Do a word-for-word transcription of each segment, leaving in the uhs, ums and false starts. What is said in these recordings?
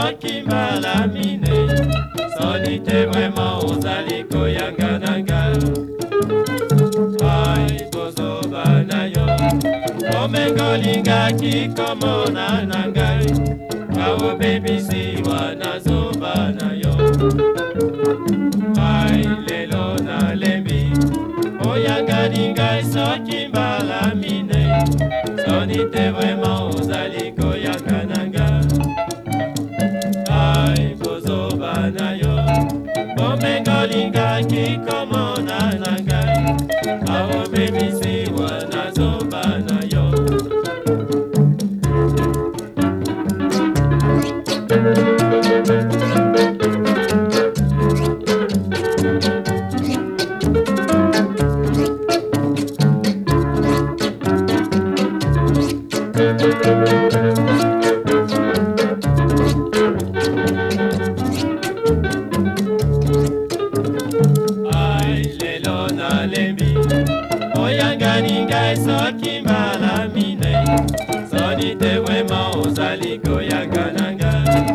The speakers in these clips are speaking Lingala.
soki mbala mine soni te vraiment ozali koyanga nanga. Ai bozoba na yo omengo lingaki komona na ngai kawo bebisi wana zoba na yo. Ai lelo nalembi oyanga lingai soki mbala mine soni te vraiment ozali koyanga nanga. Ai bozoba na yo omengo lingaki komona na ngai kawo bebisi wana zoba na yo. Ai lelo nalembi oyanga lingai soki mbala mine soni te vraiment ozali koyanga nanga.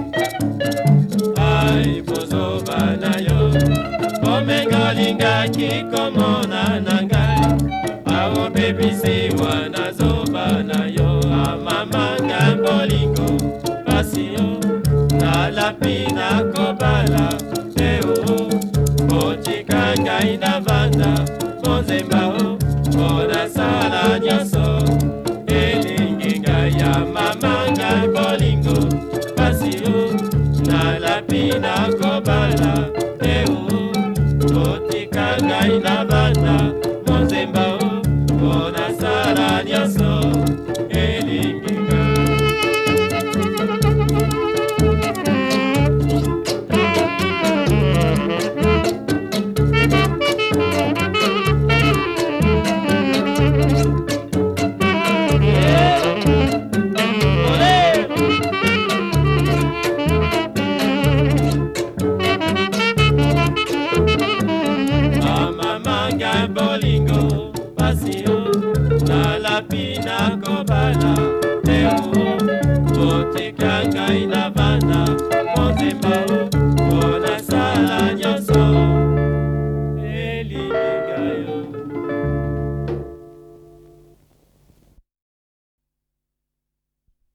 Ai bozoba na yo omengo lingaki komona na ngai awo bebisi wana zoba na yo. Amamanga bolingo pasi yo nalapi nakobala eo otika ngai na vanda monzemba o mpona sala nyonso elingi ngai. Ya mamanga bolingo pasi yo nalapi nakobala eo otika ngai na vanda